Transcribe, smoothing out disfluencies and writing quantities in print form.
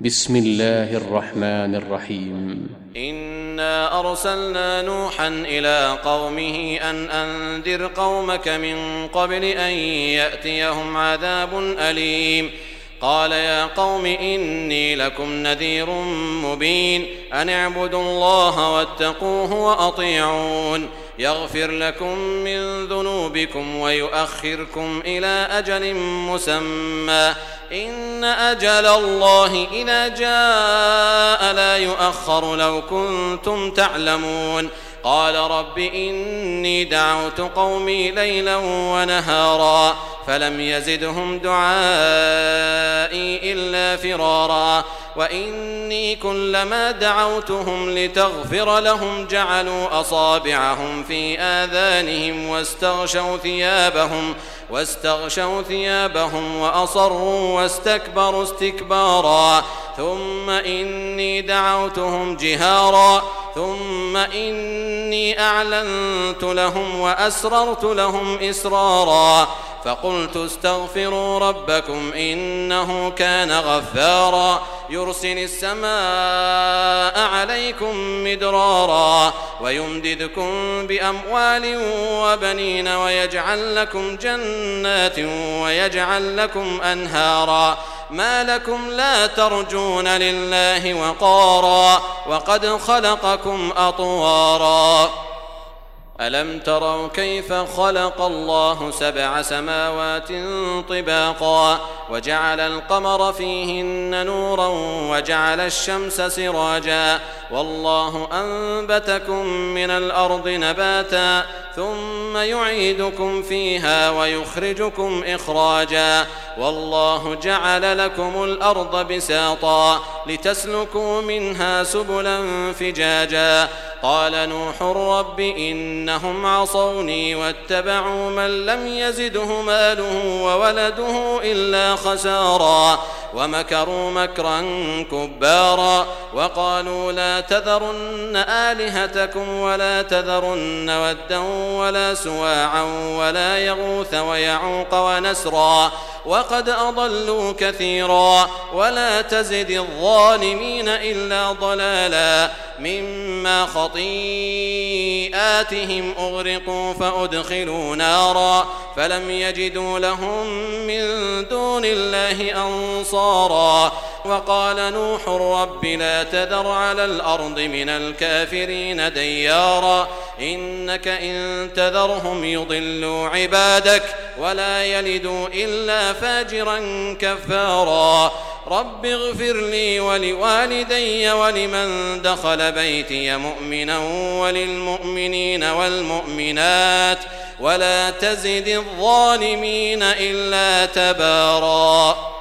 بسم الله الرحمن الرحيم. إنا أرسلنا نوحا إلى قومه أن أنذر قومك من قبل أن يأتيهم عذاب أليم. قال يا قوم إني لكم نذير مبين أن اعبدوا الله واتقوه وأطيعون يغفر لكم من ذنوبكم ويؤخركم إلى أجل مسمى إن أجل الله إذا جاء لا يؤخر لو كنتم تعلمون. قال رب إني دعوت قومي ليلا ونهارا فلم يزدهم دعائي إلا فرارا وإني كلما دعوتهم لتغفر لهم جعلوا أصابعهم في آذانهم واستغشوا ثيابهم وأصروا واستكبروا استكبارا ثم إني دعوتهم جهارا ثم إني أعلنت لهم وأسررت لهم إسرارا فقلت استغفروا ربكم إنه كان غفارا يرسل السماء عليكم مدرارا ويمددكم بأموال وبنين ويجعل لكم جنات ويجعل لكم أنهارا ما لكم لا ترجون لله وقارا وقد خلقكم أطوارا ألم تروا كيف خلق الله 7 سماوات طباقا وجعل القمر فيهن نورا وجعل الشمس سراجا والله أنبتكم من الأرض نباتا ثم يعيدكم فيها ويخرجكم إخراجا والله جعل لكم الأرض بساطا لتسلكوا منها سبلا فجاجا قال نوح رب إنهم عصوني واتبعوا من لم يزده ماله وولده إلا خسارا ومكروا مكرا كبارا وقالوا لا تذرن آلهتكم ولا تذرن ودا ولا سواعا ولا يغوث ويعوق ونسرا وقد أضلوا كثيرا ولا تزد الظالمين إلا ضلالا مما خطيئاتهم أغرقوا فأدخلوا نارا فلم يجدوا لهم من دون الله أنصارا وقال نوح رب لا تذر على الأرض من الكافرين ديارا إنك إن تذرهم يضلوا عبادك ولا يلدوا إلا فاجرا كفارا رب اغفر لي ولوالدي ولمن دخل بيتي مؤمنا وللمؤمنين والمؤمنات ولا تزد الظالمين إلا تبارا.